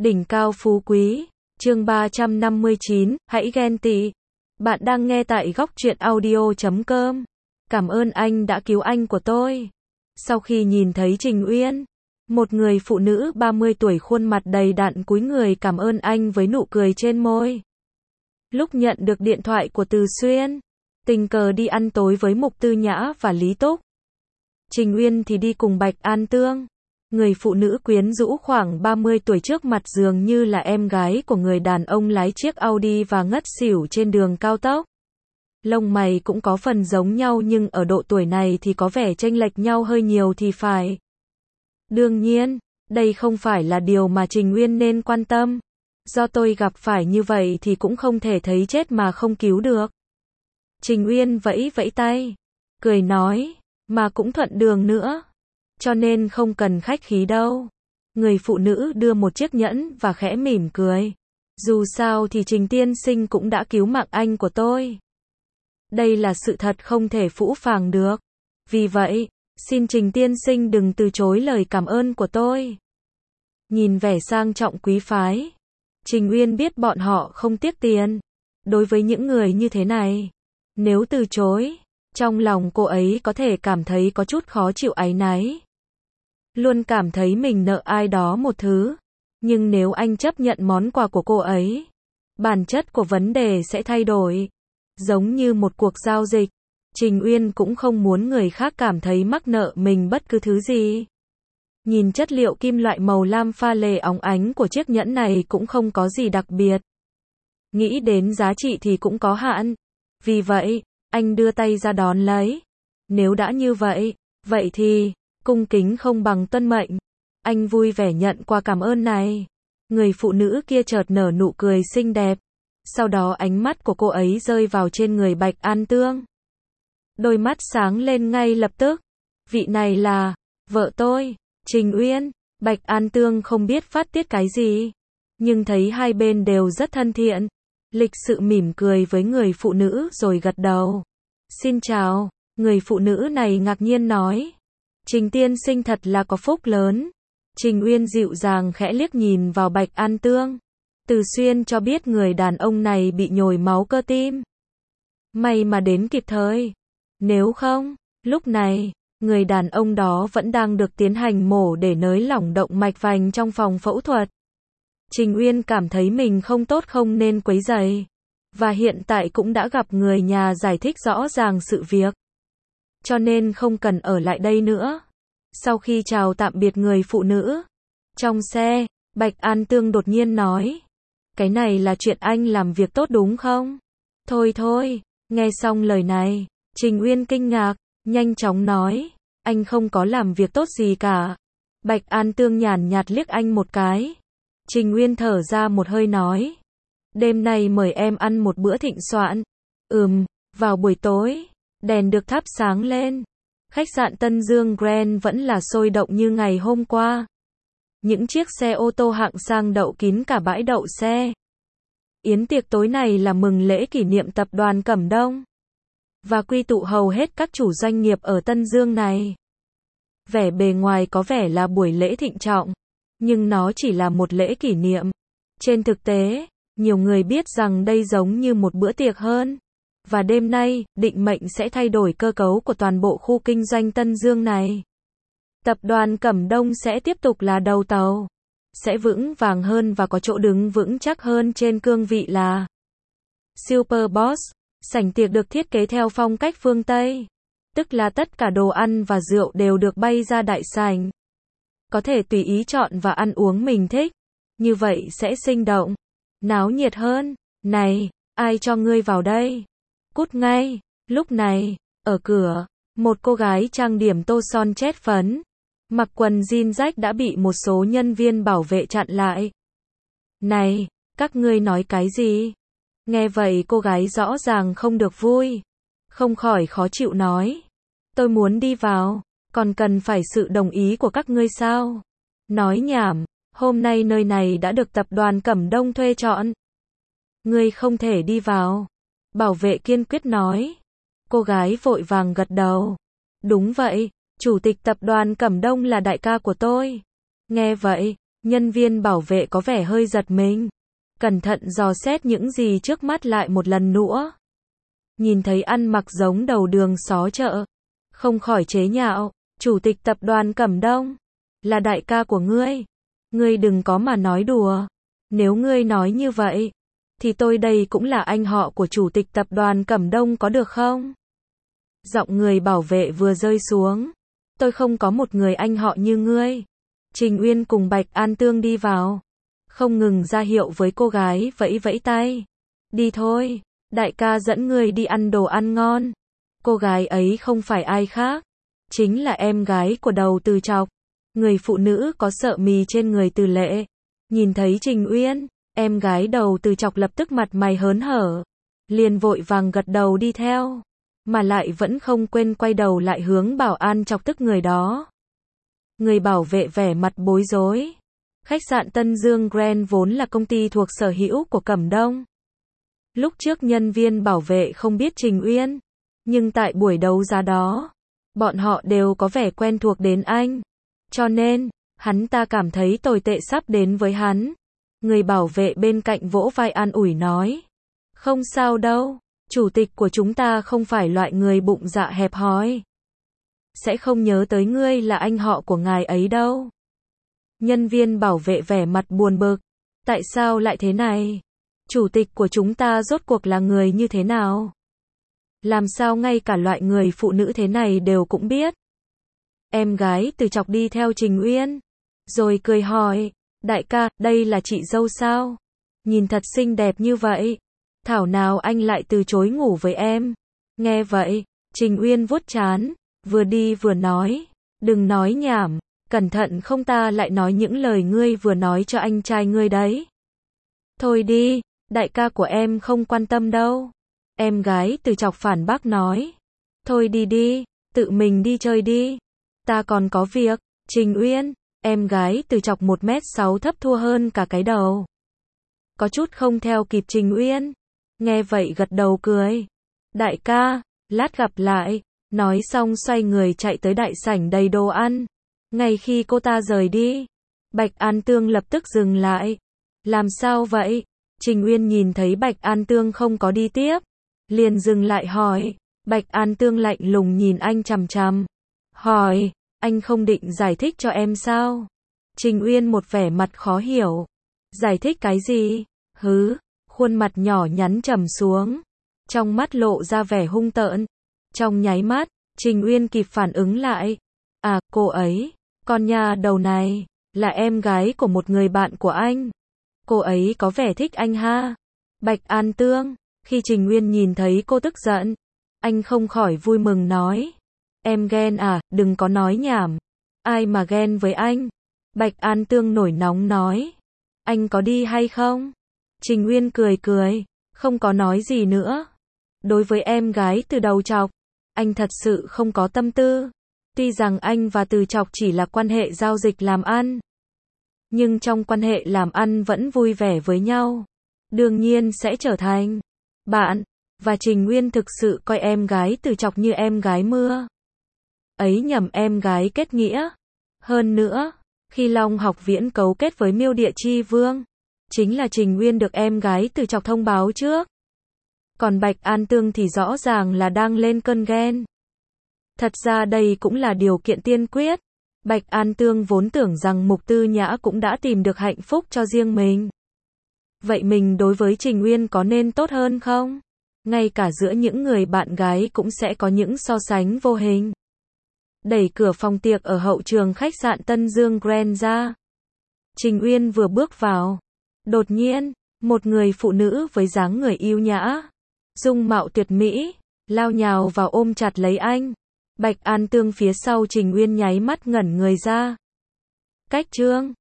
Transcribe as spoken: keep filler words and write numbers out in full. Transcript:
Đỉnh cao phú quý, chương ba trăm năm mươi chín, hãy ghen tị. Bạn đang nghe tại góc truyện audio chấm com. Cảm ơn anh đã cứu anh của tôi. Sau khi nhìn thấy Trình Uyên, một người phụ nữ ba mươi tuổi khuôn mặt đầy đặn cúi người cảm ơn anh với nụ cười trên môi. Lúc nhận được điện thoại của Từ Xuyên, tình cờ đi ăn tối với Mục Tư Nhã và Lý Túc. Trình Uyên thì đi cùng Bạch An Tương. Người phụ nữ quyến rũ khoảng ba mươi tuổi trước mặt dường như là em gái của người đàn ông lái chiếc Audi và ngất xỉu trên đường cao tốc. Lông mày cũng có phần giống nhau nhưng ở độ tuổi này thì có vẻ chênh lệch nhau hơi nhiều thì phải. Đương nhiên, đây không phải là điều mà Trình Uyên nên quan tâm. Do tôi gặp phải như vậy thì cũng không thể thấy chết mà không cứu được. Trình Uyên vẫy vẫy tay, cười nói, mà cũng thuận đường nữa. Cho nên không cần khách khí đâu. Người phụ nữ đưa một chiếc nhẫn và khẽ mỉm cười. Dù sao thì Trình tiên sinh cũng đã cứu mạng anh của tôi. Đây là sự thật không thể phũ phàng được. Vì vậy, xin Trình tiên sinh đừng từ chối lời cảm ơn của tôi. Nhìn vẻ sang trọng quý phái, Trình Uyên biết bọn họ không tiếc tiền. Đối với những người như thế này, nếu từ chối, trong lòng cô ấy có thể cảm thấy có chút khó chịu áy náy. Luôn cảm thấy mình nợ ai đó một thứ. Nhưng nếu anh chấp nhận món quà của cô ấy, bản chất của vấn đề sẽ thay đổi. Giống như một cuộc giao dịch, Trình Uyên cũng không muốn người khác cảm thấy mắc nợ mình bất cứ thứ gì. Nhìn chất liệu kim loại màu lam pha lê óng ánh của chiếc nhẫn này cũng không có gì đặc biệt. Nghĩ đến giá trị thì cũng có hạn. Vì vậy, anh đưa tay ra đón lấy. Nếu đã như vậy, vậy thì cung kính không bằng tuân mệnh. Anh vui vẻ nhận quà cảm ơn này. Người phụ nữ kia chợt nở nụ cười xinh đẹp. Sau đó ánh mắt của cô ấy rơi vào trên người Bạch An Tương. Đôi mắt sáng lên ngay lập tức. Vị này là vợ tôi, Trình Uyên. Bạch An Tương không biết phát tiết cái gì, nhưng thấy hai bên đều rất thân thiện. Lịch sự mỉm cười với người phụ nữ rồi gật đầu. Xin chào. Người phụ nữ này ngạc nhiên nói. Trình tiên sinh thật là có phúc lớn. Trình Uyên dịu dàng khẽ liếc nhìn vào Bạch An Tương. Từ Xuyên cho biết người đàn ông này bị nhồi máu cơ tim. May mà đến kịp thời. Nếu không, lúc này, người đàn ông đó vẫn đang được tiến hành mổ để nới lỏng động mạch vành trong phòng phẫu thuật. Trình Uyên cảm thấy mình không tốt không nên quấy rầy. Và hiện tại cũng đã gặp người nhà giải thích rõ ràng sự việc. Cho nên không cần ở lại đây nữa. Sau khi chào tạm biệt người phụ nữ, trong xe, Bạch An Tương đột nhiên nói. Cái này là chuyện anh làm việc tốt đúng không? Thôi thôi, nghe xong lời này, Trình Uyên kinh ngạc, nhanh chóng nói. Anh không có làm việc tốt gì cả. Bạch An Tương nhàn nhạt liếc anh một cái. Trình Uyên thở ra một hơi nói. Đêm nay mời em ăn một bữa thịnh soạn. Ừm, vào buổi tối, đèn được thắp sáng lên. Khách sạn Tân Dương Grand vẫn là sôi động như ngày hôm qua. Những chiếc xe ô tô hạng sang đậu kín cả bãi đậu xe. Yến tiệc tối này là mừng lễ kỷ niệm tập đoàn Cẩm Đông. Và quy tụ hầu hết các chủ doanh nghiệp ở Tân Dương này. Vẻ bề ngoài có vẻ là buổi lễ thịnh trọng. Nhưng nó chỉ là một lễ kỷ niệm. Trên thực tế, nhiều người biết rằng đây giống như một bữa tiệc hơn. Và đêm nay, định mệnh sẽ thay đổi cơ cấu của toàn bộ khu kinh doanh Tân Dương này. Tập đoàn Cẩm Đông sẽ tiếp tục là đầu tàu. Sẽ vững vàng hơn và có chỗ đứng vững chắc hơn trên cương vị là Super Boss. Sảnh tiệc được thiết kế theo phong cách phương Tây. Tức là tất cả đồ ăn và rượu đều được bay ra đại sảnh. Có thể tùy ý chọn và ăn uống mình thích. Như vậy sẽ sinh động, náo nhiệt hơn. Này, ai cho ngươi vào đây? Cút ngay. Lúc này, ở cửa, một cô gái trang điểm tô son chét phấn, mặc quần jean rách đã bị một số nhân viên bảo vệ chặn lại. Này, các ngươi nói cái gì? Nghe vậy cô gái rõ ràng không được vui. Không khỏi khó chịu nói. Tôi muốn đi vào, còn cần phải sự đồng ý của các ngươi sao? Nói nhảm, hôm nay nơi này đã được tập đoàn Cẩm Đông thuê chọn. Ngươi không thể đi vào. Bảo vệ kiên quyết nói. Cô gái vội vàng gật đầu. Đúng vậy, chủ tịch tập đoàn Cẩm Đông là đại ca của tôi. Nghe vậy, Nhân viên bảo vệ có vẻ hơi giật mình. Cẩn thận dò xét những gì trước mắt lại một lần nữa. Nhìn thấy ăn mặc giống đầu đường xó chợ. Không khỏi chế nhạo. Chủ tịch tập đoàn Cẩm Đông. Là đại ca của ngươi. Ngươi đừng có mà nói đùa. Nếu ngươi nói như vậy, thì tôi đây cũng là anh họ của chủ tịch tập đoàn Cẩm Đông có được không? Giọng người bảo vệ vừa rơi xuống. Tôi không có một người anh họ như ngươi. Trình Uyên cùng Bạch An Tương đi vào. Không ngừng ra hiệu với cô gái vẫy vẫy tay. Đi thôi, đại ca dẫn ngươi đi ăn đồ ăn ngon. Cô gái ấy không phải ai khác. Chính là em gái của Đầu Từ Chọc. Người phụ nữ có sợ mì trên người Từ Lệ. Nhìn thấy Trình Uyên, em gái Đầu Từ Chọc lập tức mặt mày hớn hở. Liền vội vàng gật đầu đi theo. Mà lại vẫn không quên quay đầu lại hướng bảo an chọc tức người đó. Người bảo vệ vẻ mặt bối rối. Khách sạn Tân Dương Grand vốn là công ty thuộc sở hữu của Cẩm Đông. Lúc trước nhân viên bảo vệ không biết Trình Uyên. Nhưng tại buổi đấu giá đó, bọn họ đều có vẻ quen thuộc đến anh. Cho nên, hắn ta cảm thấy tồi tệ sắp đến với hắn. Người bảo vệ bên cạnh vỗ vai an ủi nói. Không sao đâu, chủ tịch của chúng ta không phải loại người bụng dạ hẹp hòi. Sẽ không nhớ tới ngươi là anh họ của ngài ấy đâu. Nhân viên bảo vệ vẻ mặt buồn bực. Tại sao lại thế này? Chủ tịch của chúng ta rốt cuộc là người như thế nào? Làm sao ngay cả loại người phụ nữ thế này đều cũng biết? Em gái Từ Chọc đi theo Trình Uyên. Rồi cười hỏi. Đại ca, đây là chị dâu sao? Nhìn thật xinh đẹp như vậy. Thảo nào anh lại từ chối ngủ với em? Nghe vậy, Trình Uyên vuốt trán. Vừa đi vừa nói. Đừng nói nhảm. Cẩn thận không ta lại nói những lời ngươi vừa nói cho anh trai ngươi đấy. Thôi đi, đại ca của em không quan tâm đâu. Em gái Từ Chọc phản bác nói. Thôi đi đi, tự mình đi chơi đi. Ta còn có việc. Trình Uyên, em gái Từ Chọc một mét sáu thấp thua hơn cả cái đầu. Có chút không theo kịp Trình Uyên. Nghe vậy gật đầu cười. Đại ca, lát gặp lại. Nói xong xoay người chạy tới đại sảnh đầy đồ ăn. Ngay khi cô ta rời đi, Bạch An Tương lập tức dừng lại. Làm sao vậy? Trình Uyên nhìn thấy Bạch An Tương không có đi tiếp. Liền dừng lại hỏi. Bạch An Tương lạnh lùng nhìn anh chằm chằm. Hỏi, anh không định giải thích cho em sao? Trình Uyên một vẻ mặt khó hiểu. Giải thích cái gì? Hứ, khuôn mặt nhỏ nhắn trầm xuống. Trong mắt lộ ra vẻ hung tợn. Trong nháy mắt, Trình Uyên kịp phản ứng lại. À, cô ấy, con nhà đầu này, là em gái của một người bạn của anh. Cô ấy có vẻ thích anh ha. Bạch An Tương, khi Trình Uyên nhìn thấy cô tức giận, anh không khỏi vui mừng nói. Em ghen à, đừng có nói nhảm. Ai mà ghen với anh? Bạch An Tương nổi nóng nói. Anh có đi hay không? Trình Uyên cười cười, không có nói gì nữa. Đối với em gái Từ Đầu Chọc, anh thật sự không có tâm tư. Tuy rằng anh và Từ Chọc chỉ là quan hệ giao dịch làm ăn, nhưng trong quan hệ làm ăn vẫn vui vẻ với nhau. Đương nhiên sẽ trở thành bạn. Và Trình Uyên thực sự coi em gái Từ Chọc như em gái mưa. Ấy nhầm em gái kết nghĩa. Hơn nữa, khi Long Học Viễn cấu kết với Miêu Địa Chi Vương, chính là Trình Uyên được em gái Từ Chọc thông báo trước. Còn Bạch An Tương thì rõ ràng là đang lên cơn ghen. Thật ra đây cũng là điều kiện tiên quyết. Bạch An Tương vốn tưởng rằng Mục Tư Nhã cũng đã tìm được hạnh phúc cho riêng mình. Vậy mình đối với Trình Uyên có nên tốt hơn không? Ngay cả giữa những người bạn gái cũng sẽ có những so sánh vô hình. Đẩy cửa phòng tiệc ở hậu trường khách sạn Tân Dương Grand ra. Trình Uyên vừa bước vào. Đột nhiên, một người phụ nữ với dáng người yêu nhã, dung mạo tuyệt mỹ, lao nhào vào ôm chặt lấy anh. Bạch An Tương phía sau Trình Uyên nháy mắt ngẩn người ra. Cách Trương,